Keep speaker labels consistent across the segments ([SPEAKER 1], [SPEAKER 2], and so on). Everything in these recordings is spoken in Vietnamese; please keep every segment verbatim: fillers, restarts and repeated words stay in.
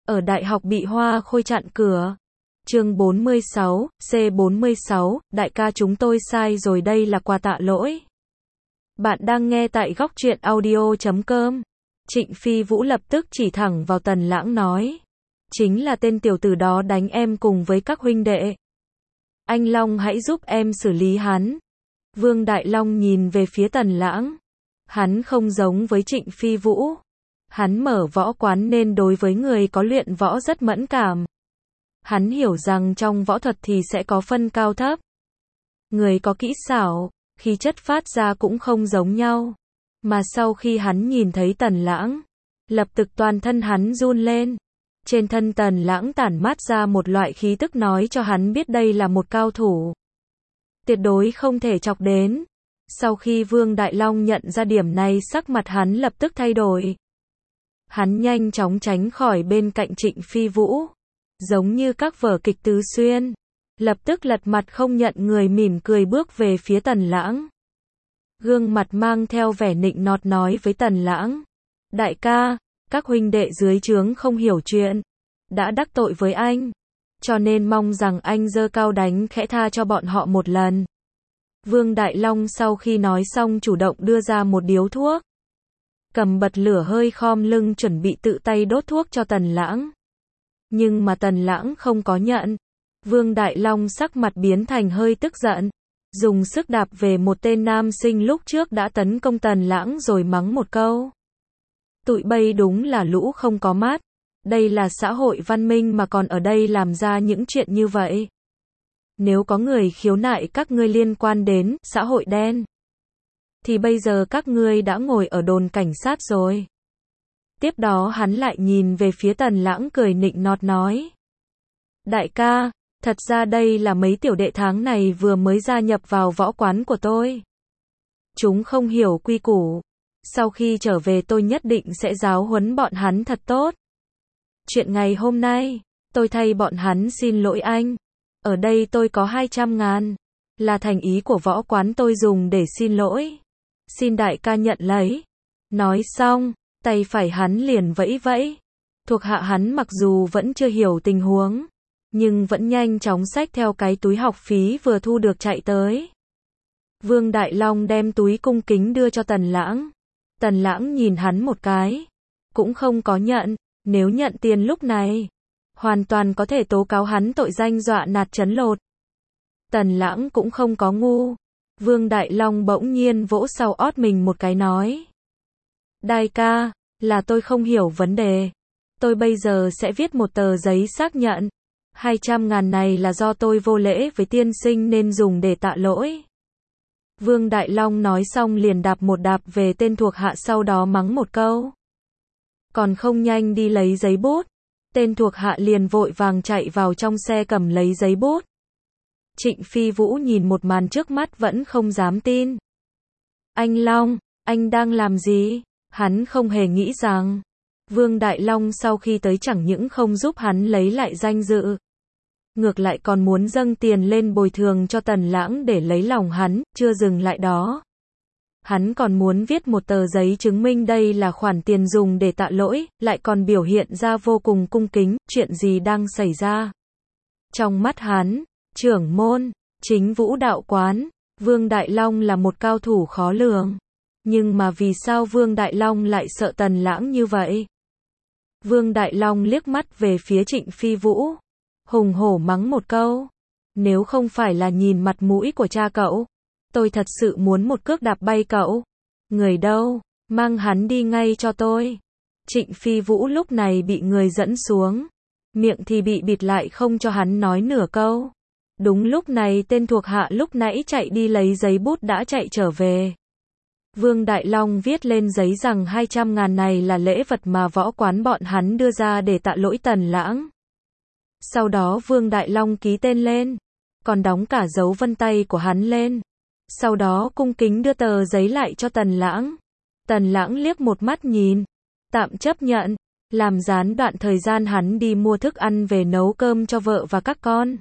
[SPEAKER 1] ở đại học bị Hoa Khôi chặn cửa. Chương bốn mươi sáu, C bốn mươi sáu, đại ca chúng tôi sai rồi đây là quà tạ lỗi. Bạn đang nghe tại góc truyện audio chấm com. Trịnh Phi Vũ lập tức chỉ thẳng vào Tần Lãng nói. Chính là tên tiểu tử đó đánh em cùng với các huynh đệ. Anh Long hãy giúp em xử lý hắn. Vương Đại Long nhìn về phía Tần Lãng. Hắn không giống với Trịnh Phi Vũ. Hắn mở võ quán nên đối với người có luyện võ rất mẫn cảm. Hắn hiểu rằng trong võ thuật thì sẽ có phân cao thấp. Người có kỹ xảo, khí chất phát ra cũng không giống nhau. Mà sau khi hắn nhìn thấy Tần Lãng, lập tức toàn thân hắn run lên. Trên thân Tần Lãng tản mát ra một loại khí tức nói cho hắn biết đây là một cao thủ. Tuyệt đối không thể chọc đến. Sau khi Vương Đại Long nhận ra điểm này sắc mặt hắn lập tức thay đổi. Hắn nhanh chóng tránh khỏi bên cạnh Trịnh Phi Vũ. Giống như các vở kịch tứ xuyên. Lập tức lật mặt không nhận người mỉm cười bước về phía Tần Lãng. Gương mặt mang theo vẻ nịnh nọt nói với Tần Lãng. Đại ca, các huynh đệ dưới trướng không hiểu chuyện. Đã đắc tội với anh. Cho nên mong rằng anh giơ cao đánh khẽ tha cho bọn họ một lần. Vương Đại Long sau khi nói xong chủ động đưa ra một điếu thuốc. Cầm bật lửa hơi khom lưng chuẩn bị tự tay đốt thuốc cho Tần Lãng. Nhưng mà Tần Lãng không có nhận. Vương Đại Long sắc mặt biến thành hơi tức giận. Dùng sức đạp về một tên nam sinh lúc trước đã tấn công Tần Lãng rồi mắng một câu. Tụi bay đúng là lũ không có mắt. Đây là xã hội văn minh mà còn ở đây làm ra những chuyện như vậy. Nếu có người khiếu nại các ngươi liên quan đến xã hội đen, thì bây giờ các ngươi đã ngồi ở đồn cảnh sát rồi. Tiếp đó hắn lại nhìn về phía Tần Lãng cười nịnh nọt nói. Đại ca, thật ra đây là mấy tiểu đệ tháng này vừa mới gia nhập vào võ quán của tôi. Chúng không hiểu quy củ. Sau khi trở về tôi nhất định sẽ giáo huấn bọn hắn thật tốt. Chuyện ngày hôm nay, tôi thay bọn hắn xin lỗi anh. Ở đây tôi có hai trăm ngàn. Là thành ý của võ quán tôi dùng để xin lỗi. Xin đại ca nhận lấy. Nói xong, tay phải hắn liền vẫy vẫy. Thuộc hạ hắn mặc dù vẫn chưa hiểu tình huống, nhưng vẫn nhanh chóng xách theo cái túi học phí vừa thu được chạy tới. Vương Đại Long đem túi cung kính đưa cho Tần Lãng. Tần Lãng nhìn hắn một cái. Cũng không có nhận. Nếu nhận tiền lúc này, hoàn toàn có thể tố cáo hắn tội danh dọa nạt trấn lột. Tần Lãng cũng không có ngu. Vương Đại Long bỗng nhiên vỗ sau ót mình một cái nói. Đại ca, là tôi không hiểu vấn đề. Tôi bây giờ sẽ viết một tờ giấy xác nhận. Hai trăm ngàn này là do tôi vô lễ với tiên sinh nên dùng để tạ lỗi. Vương Đại Long nói xong liền đạp một đạp về tên thuộc hạ sau đó mắng một câu. Còn không nhanh đi lấy giấy bút. Tên thuộc hạ liền vội vàng chạy vào trong xe cầm lấy giấy bút. Trịnh Phi Vũ nhìn một màn trước mắt vẫn không dám tin. Anh Long, anh đang làm gì? Hắn không hề nghĩ rằng Vương Đại Long sau khi tới chẳng những không giúp hắn lấy lại danh dự, ngược lại còn muốn dâng tiền lên bồi thường cho Tần Lãng để lấy lòng hắn. Chưa dừng lại đó, hắn còn muốn viết một tờ giấy chứng minh đây là khoản tiền dùng để tạ lỗi, lại còn biểu hiện ra vô cùng cung kính. Chuyện gì đang xảy ra? Trong mắt hắn, trưởng môn, chính vũ đạo quán, Vương Đại Long là một cao thủ khó lường. Nhưng mà vì sao Vương Đại Long lại sợ Tần Lãng như vậy? Vương Đại Long liếc mắt về phía Trịnh Phi Vũ, hùng hổ mắng một câu. Nếu không phải là nhìn mặt mũi của cha cậu, tôi thật sự muốn một cước đạp bay cậu. Người đâu? Mang hắn đi ngay cho tôi. Trịnh Phi Vũ lúc này bị người dẫn xuống. Miệng thì bị bịt lại không cho hắn nói nửa câu. Đúng lúc này tên thuộc hạ lúc nãy chạy đi lấy giấy bút đã chạy trở về. Vương Đại Long viết lên giấy rằng hai trăm ngàn này là lễ vật mà võ quán bọn hắn đưa ra để tạ lỗi Tần Lãng. Sau đó Vương Đại Long ký tên lên, còn đóng cả dấu vân tay của hắn lên. Sau đó cung kính đưa tờ giấy lại cho Tần Lãng. Tần Lãng liếc một mắt nhìn, tạm chấp nhận, làm gián đoạn thời gian hắn đi mua thức ăn về nấu cơm cho vợ và các con.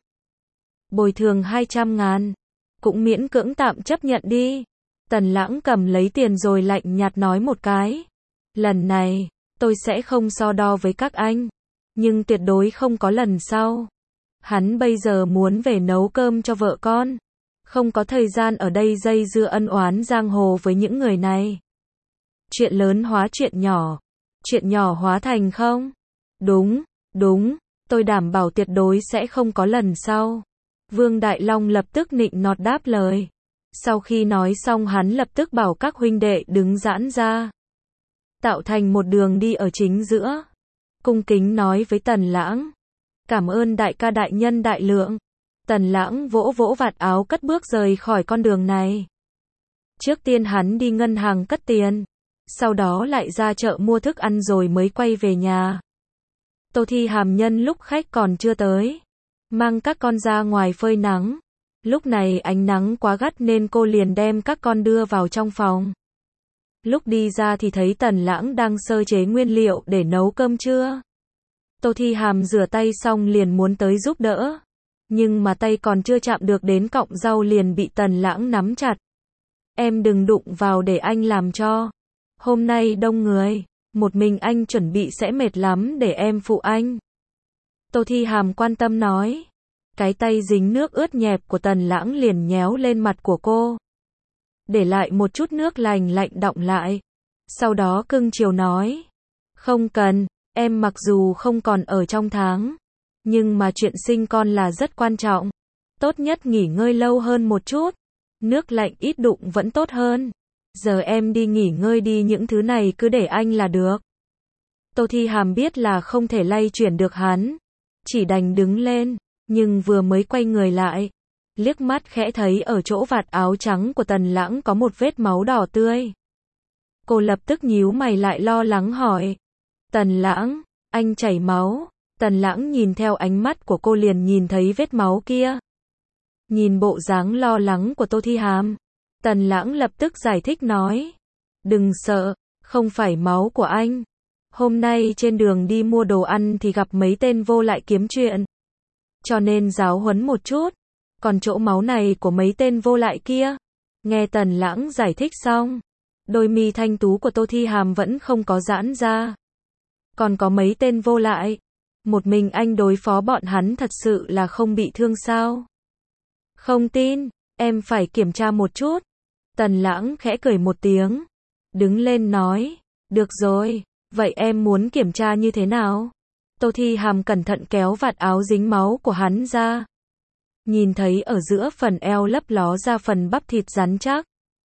[SPEAKER 1] Bồi thường hai trăm ngàn, cũng miễn cưỡng tạm chấp nhận đi. Tần Lãng cầm lấy tiền rồi lạnh nhạt nói một cái. Lần này, tôi sẽ không so đo với các anh. nhưng tuyệt đối không có lần sau. Hắn bây giờ muốn về nấu cơm cho vợ con. Không có thời gian ở đây dây dưa ân oán giang hồ với những người này. Chuyện lớn hóa chuyện nhỏ. Chuyện nhỏ hóa thành không? Đúng, đúng, tôi đảm bảo tuyệt đối sẽ không có lần sau. Vương Đại Long lập tức nịnh nọt đáp lời. Sau khi nói xong hắn lập tức bảo các huynh đệ đứng giãn ra. Tạo thành một đường đi ở chính giữa. Cung kính nói với Tần Lãng. Cảm ơn đại ca đại nhân đại lượng. Tần Lãng vỗ vỗ vạt áo cất bước rời khỏi con đường này. Trước tiên hắn đi ngân hàng cất tiền. Sau đó lại ra chợ mua thức ăn rồi mới quay về nhà. Tô Thi Hàm nhân lúc khách còn chưa tới. Mang các con ra ngoài phơi nắng. Lúc này ánh nắng quá gắt nên cô liền đem các con đưa vào trong phòng. Lúc đi ra thì thấy Tần Lãng đang sơ chế nguyên liệu để nấu cơm trưa. Tô Thi Hàm rửa tay xong liền muốn tới giúp đỡ. Nhưng mà tay còn chưa chạm được đến cọng rau liền bị Tần Lãng nắm chặt. Em đừng đụng vào để anh làm cho. Hôm nay đông người, một mình anh chuẩn bị sẽ mệt lắm để em phụ anh. Tô Thi Hàm quan tâm nói. Cái tay dính nước ướt nhẹp của Tần Lãng liền nhéo lên mặt của cô. Để lại một chút nước lành lạnh đọng lại. Sau đó cưng chiều nói. Không cần, em mặc dù không còn ở trong tháng. Nhưng mà chuyện sinh con là rất quan trọng. Tốt nhất nghỉ ngơi lâu hơn một chút. Nước lạnh ít đụng vẫn tốt hơn. Giờ em đi nghỉ ngơi đi, những thứ này cứ để anh là được. Tô Thi Hàm biết là không thể lay chuyển được hắn. Chỉ đành đứng lên. Nhưng vừa mới quay người lại. Liếc mắt khẽ thấy ở chỗ vạt áo trắng của Tần Lãng có một vết máu đỏ tươi. Cô lập tức nhíu mày lại lo lắng hỏi. Tần Lãng, anh chảy máu. Tần Lãng nhìn theo ánh mắt của cô liền nhìn thấy vết máu kia. Nhìn bộ dáng lo lắng của Tô Thi Hàm. Tần Lãng lập tức giải thích nói. Đừng sợ, không phải máu của anh. Hôm nay trên đường đi mua đồ ăn thì gặp mấy tên vô lại kiếm chuyện. Cho nên giáo huấn một chút. Còn chỗ máu này của mấy tên vô lại kia. Nghe Tần Lãng giải thích xong. Đôi mi thanh tú của Tô Thi Hàm vẫn không có giãn ra. Còn có mấy tên vô lại. Một mình anh đối phó bọn hắn thật sự là không bị thương sao? Không tin, em phải kiểm tra một chút. Tần Lãng khẽ cười một tiếng. Đứng lên nói. Được rồi, vậy em muốn kiểm tra như thế nào? Tô Thi Hàm cẩn thận kéo vạt áo dính máu của hắn ra. Nhìn thấy ở giữa phần eo lấp ló ra phần bắp thịt rắn chắc.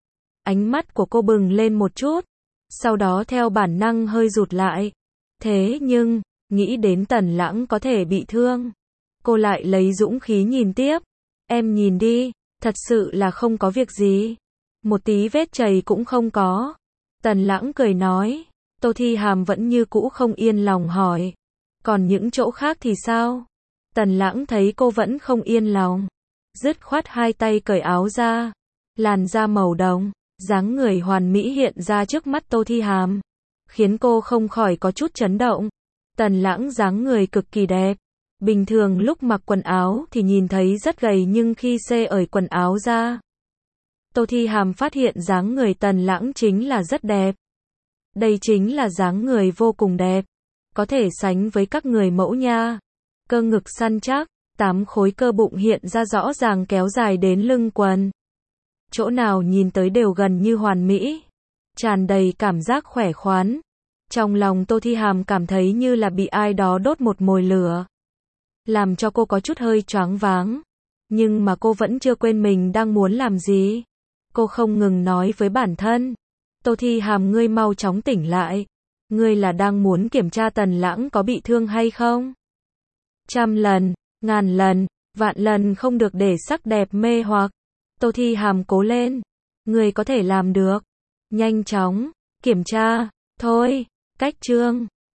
[SPEAKER 1] Ánh mắt của cô bừng lên một chút. Sau đó theo bản năng hơi rụt lại. Thế nhưng, nghĩ đến Tần Lãng có thể bị thương. Cô lại lấy dũng khí nhìn tiếp. Em nhìn đi, thật sự là không có việc gì. Một tí vết chày cũng không có. Tần Lãng cười nói. Tô Thi Hàm vẫn như cũ không yên lòng hỏi. Còn những chỗ khác thì sao? Tần Lãng thấy cô vẫn không yên lòng. Dứt khoát hai tay cởi áo ra. Làn da màu đồng, dáng người hoàn mỹ hiện ra trước mắt Tô Thi Hàm. Khiến cô không khỏi có chút chấn động. Tần Lãng dáng người cực kỳ đẹp. Bình thường lúc mặc quần áo thì nhìn thấy rất gầy nhưng khi xê ởi quần áo ra. Tô Thi Hàm phát hiện dáng người Tần Lãng chính là rất đẹp. Đây chính là dáng người vô cùng đẹp. Có thể sánh với các người mẫu nha. Cơ ngực săn chắc, tám khối cơ bụng hiện ra rõ ràng kéo dài đến lưng quần. Chỗ nào nhìn tới đều gần như hoàn mỹ. Tràn đầy cảm giác khỏe khoắn. Trong lòng Tô Thi Hàm cảm thấy như là bị ai đó đốt một mồi lửa. Làm cho cô có chút hơi choáng váng. Nhưng mà cô vẫn chưa quên mình đang muốn làm gì. Cô không ngừng nói với bản thân. Tô Thi Hàm, ngươi mau chóng tỉnh lại. Ngươi là đang muốn kiểm tra Tần Lãng có bị thương hay không? Trăm lần, ngàn lần, vạn lần không được để sắc đẹp mê hoặc. Tô Thi Hàm cố lên. Ngươi có thể làm được. Nhanh chóng, kiểm tra. Thôi, cách chương.